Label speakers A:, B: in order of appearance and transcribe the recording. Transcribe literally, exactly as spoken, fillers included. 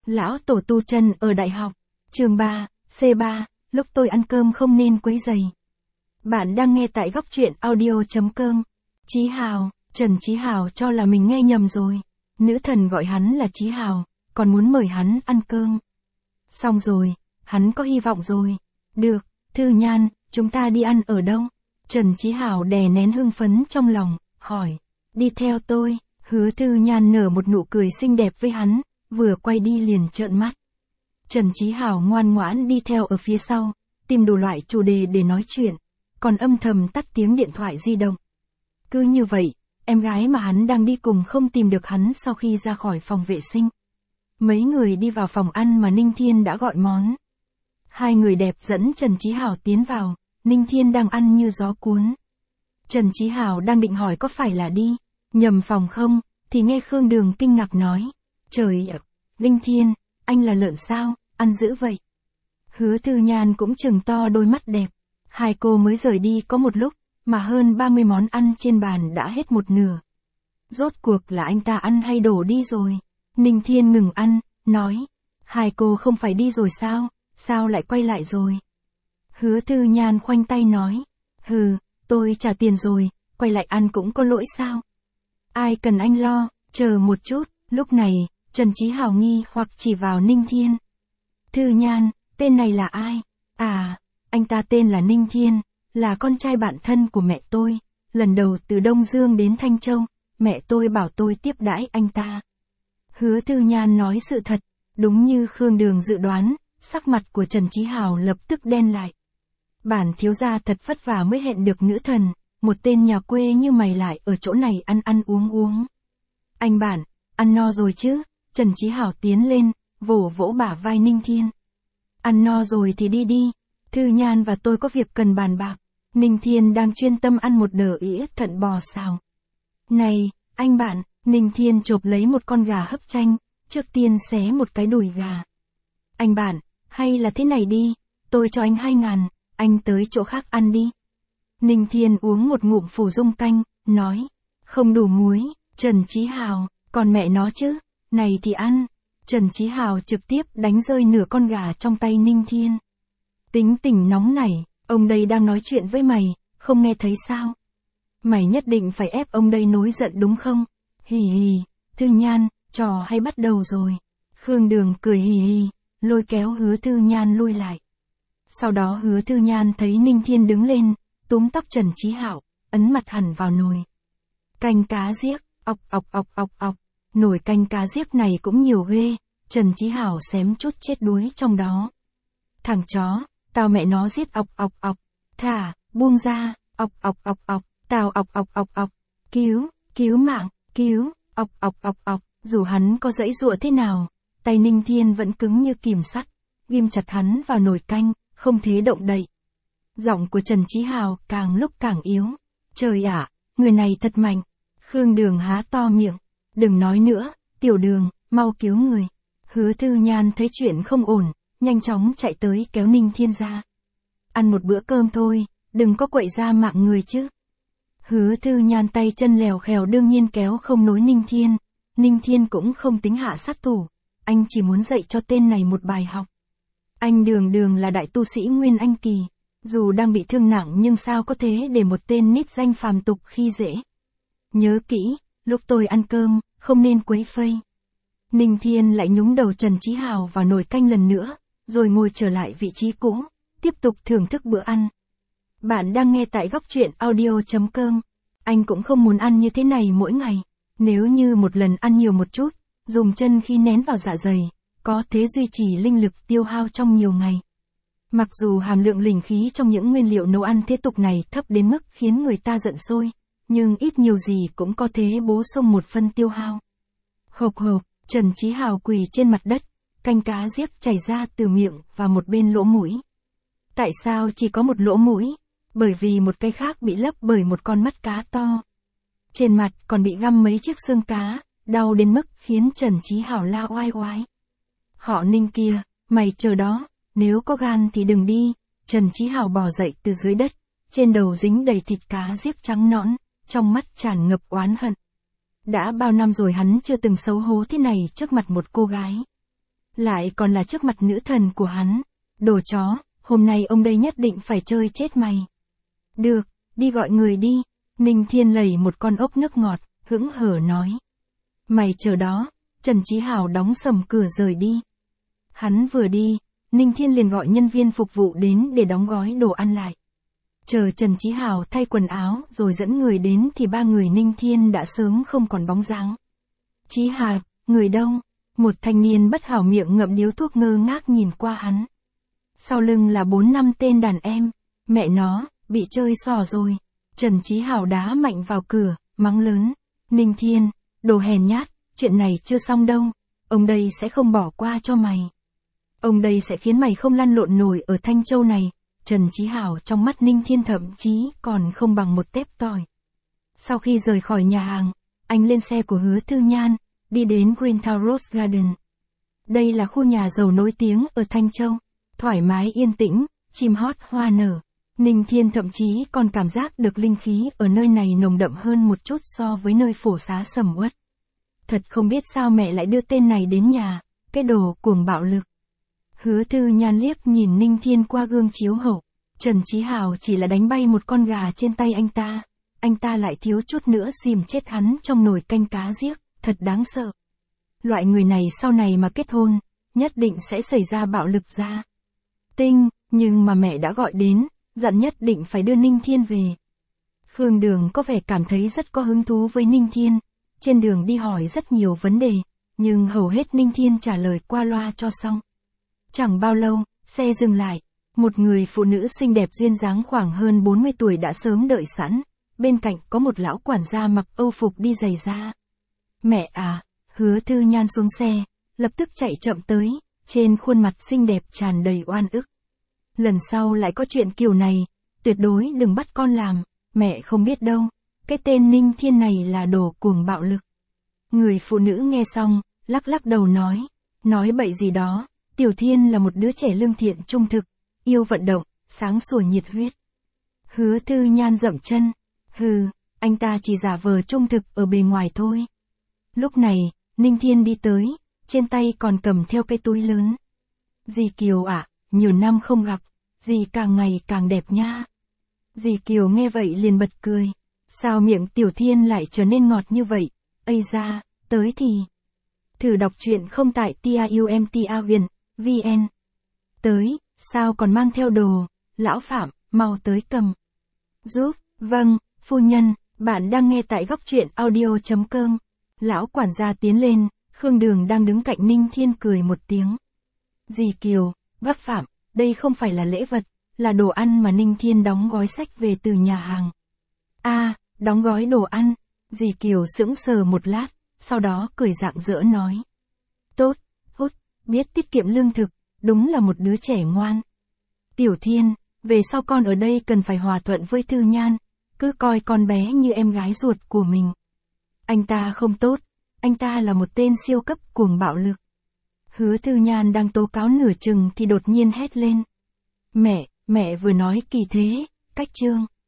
A: Lão tổ tu chân ở đại học. Chương ba, C ba, lúc tôi ăn cơm không nên quấy rầy. Bạn đang nghe tại góc truyện audio chấm com. Chí Hào, Trần Chí Hào cho là mình nghe nhầm rồi. Nữ thần gọi hắn là Chí Hào, còn muốn mời hắn ăn cơm. Xong rồi, hắn có hy vọng rồi. Được, Thư Nhan, chúng ta đi ăn ở đâu? Trần Chí Hào đè nén hưng phấn trong lòng, hỏi. Đi theo tôi. Hứa Thư Nhan nở một nụ cười xinh đẹp với hắn, vừa quay đi liền trợn mắt. Trần Chí Hào ngoan ngoãn đi theo ở phía sau, tìm đủ loại chủ đề để nói chuyện, còn âm thầm tắt tiếng điện thoại di động. Cứ như vậy, em gái mà hắn đang đi cùng không tìm được hắn sau khi ra khỏi phòng vệ sinh. Mấy người đi vào phòng ăn mà Ninh Thiên đã gọi món. Hai người đẹp dẫn Trần Chí Hào tiến vào, Ninh Thiên đang ăn như gió cuốn. Trần Chí Hào đang định hỏi có phải là đi nhầm phòng không, thì nghe Khương Đường kinh ngạc nói. Trời ạ, Ninh Thiên, anh là lợn sao, ăn dữ vậy. Hứa Thư Nhan cũng trừng to đôi mắt đẹp. Hai cô mới rời đi có một lúc, mà hơn ba mươi món ăn trên bàn đã hết một nửa. Rốt cuộc là anh ta ăn hay đổ đi rồi? Ninh Thiên ngừng ăn, nói. Hai cô không phải đi rồi sao, sao lại quay lại rồi? Hứa Thư Nhan khoanh tay nói. Hừ, tôi trả tiền rồi, quay lại ăn cũng có lỗi sao? Ai cần anh lo, chờ một chút. Lúc này, Trần Chí Hào nghi hoặc chỉ vào Ninh Thiên. Thư Nhan, tên này là ai? À, anh ta tên là Ninh Thiên, là con trai bạn thân của mẹ tôi. Lần đầu từ Đông Dương đến Thanh Châu, mẹ tôi bảo tôi tiếp đãi anh ta. Hứa Thư Nhan nói sự thật, đúng như Khương Đường dự đoán, sắc mặt của Trần Chí Hào lập tức đen lại. Bản thiếu gia thật vất vả mới hẹn được nữ thần, một tên nhà quê như mày lại ở chỗ này ăn ăn uống uống. Anh bản, ăn no rồi chứ? Trần Chí Hào tiến lên, vỗ vỗ bả vai Ninh Thiên. Ăn no rồi thì đi đi, Thư Nhan và tôi có việc cần bàn bạc. Ninh Thiên đang chuyên tâm ăn một đờ ĩa thận bò xào. Này, anh bạn, Ninh Thiên chộp lấy một con gà hấp chanh, trước tiên xé một cái đùi gà. Anh bạn, hay là thế này đi, tôi cho anh hai ngàn, anh tới chỗ khác ăn đi. Ninh Thiên uống một ngụm phủ dung canh, nói. Không đủ muối, Trần Chí Hào, còn mẹ nó chứ, này thì ăn. Trần Chí Hào trực tiếp đánh rơi nửa con gà trong tay Ninh Thiên. Tính tình nóng nảy, ông đây đang nói chuyện với mày, không nghe thấy sao? Mày nhất định phải ép ông đây nổi giận đúng không? Hì hì, Thư Nhan, trò hay bắt đầu rồi. Khương Đường cười hì hì, lôi kéo Hứa Thư Nhan lui lại. Sau đó Hứa Thư Nhan thấy Ninh Thiên đứng lên, túm tóc Trần Chí Hào, ấn mặt hẳn vào nồi. Canh cá giếc, ọc ọc ọc ọc ọc, nồi canh cá giếc này cũng nhiều ghê, Trần Chí Hào xém chút chết đuối trong đó. Thằng chó, tao mẹ nó giết ọc ọc ọc, thả, buông ra, ọc ọc ọc ọc, tao ọc ọc ọc ọc, cứu, cứu mạng, cứu, ọc ọc ọc ọc, dù hắn có giãy giụa thế nào, tay Ninh Thiên vẫn cứng như kìm sắt, ghim chặt hắn vào nồi canh, không thể động đậy. Giọng của Trần Chí Hào càng lúc càng yếu. Trời ạ, người này thật mạnh. Khương Đường há to miệng. Đừng nói nữa, Tiểu Đường, mau cứu người. Hứa Thư Nhan thấy chuyện không ổn, nhanh chóng chạy tới kéo Ninh Thiên ra. Ăn một bữa cơm thôi, đừng có quậy ra mạng người chứ. Hứa Thư Nhan tay chân lèo khèo đương nhiên kéo không nối Ninh Thiên. Ninh Thiên cũng không tính hạ sát thủ. Anh chỉ muốn dạy cho tên này một bài học. Anh Đường Đường là đại tu sĩ Nguyên Anh Kỳ. Dù đang bị thương nặng nhưng sao có thế để một tên nít danh phàm tục khi dễ. Nhớ kỹ, lúc tôi ăn cơm, không nên quấy phây. Ninh Thiên lại nhúng đầu Trần Chí Hào vào nồi canh lần nữa, rồi ngồi trở lại vị trí cũ, tiếp tục thưởng thức bữa ăn. Bạn đang nghe tại góc truyện audio chấm com. Anh cũng không muốn ăn như thế này mỗi ngày. Nếu như một lần ăn nhiều một chút, dùng chân khi nén vào dạ dày, có thế duy trì linh lực tiêu hao trong nhiều ngày. Mặc dù hàm lượng linh khí trong những nguyên liệu nấu ăn thế tục này thấp đến mức khiến người ta giận sôi, nhưng ít nhiều gì cũng có thế bổ sung một phần tiêu hao. Hộp hộp, Trần Chí Hào quỳ trên mặt đất, canh cá giếc chảy ra từ miệng và một bên lỗ mũi. Tại sao chỉ có một lỗ mũi? Bởi vì một cái khác bị lấp bởi một con mắt cá to. Trên mặt còn bị găm mấy chiếc xương cá, đau đến mức khiến Trần Chí Hào la oai oái. Họ Ninh kia, mày chờ đó. Nếu có gan thì đừng đi. Trần Chí Hào bò dậy từ dưới đất, trên đầu dính đầy thịt cá giếc trắng nõn, trong mắt tràn ngập oán hận. Đã bao năm rồi hắn chưa từng xấu hố thế này trước mặt một cô gái. Lại còn là trước mặt nữ thần của hắn. Đồ chó, hôm nay ông đây nhất định phải chơi chết mày. Được, đi gọi người đi. Ninh Thiên lầy một con ốc nước ngọt, hững hở nói. Mày chờ đó. Trần Chí Hào đóng sầm cửa rời đi. Hắn vừa đi, Ninh Thiên liền gọi nhân viên phục vụ đến để đóng gói đồ ăn lại. Chờ Trần Chí Hào thay quần áo rồi dẫn người đến thì ba người Ninh Thiên đã sớm không còn bóng dáng. Chí Hào, người đâu? Một thanh niên bất hảo miệng ngậm điếu thuốc ngơ ngác nhìn qua hắn. Sau lưng là bốn năm tên đàn em. Mẹ nó, bị chơi xỏ rồi. Trần Chí Hào đá mạnh vào cửa, mắng lớn. Ninh Thiên, đồ hèn nhát, chuyện này chưa xong đâu. Ông đây sẽ không bỏ qua cho mày. Ông đây sẽ khiến mày không lăn lộn nổi ở Thanh Châu này. Trần Chí Hào trong mắt Ninh Thiên thậm chí còn không bằng một tép tỏi. Sau khi rời khỏi nhà hàng, anh lên xe của Hứa Thư Nhan, đi đến Greentown Rose Garden. Đây là khu nhà giàu nổi tiếng ở Thanh Châu. Thoải mái yên tĩnh, chim hót hoa nở. Ninh Thiên thậm chí còn cảm giác được linh khí ở nơi này nồng đậm hơn một chút so với nơi phổ xá sầm uất. Thật không biết sao mẹ lại đưa tên này đến nhà, cái đồ cuồng bạo lực. Hứa Thư Nhan liếc nhìn Ninh Thiên qua gương chiếu hậu. Trần Chí Hào chỉ là đánh bay một con gà trên tay anh ta. Anh ta lại thiếu chút nữa xìm chết hắn trong nồi canh cá giếc, thật đáng sợ. Loại người này sau này mà kết hôn, nhất định sẽ xảy ra bạo lực ra. Tinh, nhưng mà mẹ đã gọi đến, dặn nhất định phải đưa Ninh Thiên về. Khương Đường có vẻ cảm thấy rất có hứng thú với Ninh Thiên. Trên đường đi hỏi rất nhiều vấn đề, nhưng hầu hết Ninh Thiên trả lời qua loa cho xong. Chẳng bao lâu, xe dừng lại. Một người phụ nữ xinh đẹp duyên dáng khoảng hơn bốn mươi tuổi đã sớm đợi sẵn. Bên cạnh có một lão quản gia mặc âu phục đi giày da. Mẹ à, Hứa Thư Nhan xuống xe, lập tức chạy chậm tới, trên khuôn mặt xinh đẹp tràn đầy oan ức. Lần sau lại có chuyện kiểu này, tuyệt đối đừng bắt con làm, mẹ không biết đâu, cái tên Ninh Thiên này là đồ cuồng bạo lực. Người phụ nữ nghe xong, lắc lắc đầu nói, nói bậy gì đó, Tiểu Thiên là một đứa trẻ lương thiện trung thực, yêu vận động, sáng sủa nhiệt huyết. Hứa Thư Nhan dậm chân, hừ, anh ta chỉ giả vờ trung thực ở bề ngoài thôi. Lúc này, Ninh Thiên đi tới, trên tay còn cầm theo cái túi lớn. Dì Kiều ạ, à, nhiều năm không gặp, dì càng ngày càng đẹp nha. Dì Kiều nghe vậy liền bật cười. Sao miệng Tiểu Thiên lại trở nên ngọt như vậy? Ây da, tới thì. Thử đọc truyện không tại tiaumtavien, vn. Tới, sao còn mang theo đồ, lão Phạm, mau tới cầm. Giúp, vâng, phu nhân, bạn đang nghe tại góc truyện audio.com. Lão quản gia tiến lên, Khương Đường đang đứng cạnh Ninh Thiên cười một tiếng. Dì Kiều, bác Phạm, đây không phải là lễ vật, là đồ ăn mà Ninh Thiên đóng gói sách về từ nhà hàng. A, à, đóng gói đồ ăn. Dì Kiều sững sờ một lát, sau đó cười rạng rỡ nói. Tốt, hút, biết tiết kiệm lương thực, đúng là một đứa trẻ ngoan. Tiểu Thiên, về sau con ở đây cần phải hòa thuận với Thư Nhan, cứ coi con bé như em gái ruột của mình. Anh ta không tốt, anh ta là một tên siêu cấp cuồng bạo lực. Hứa Thư Nhan đang tố cáo nửa chừng thì đột nhiên hét lên. Mẹ, mẹ vừa nói kỳ thế, cách chương.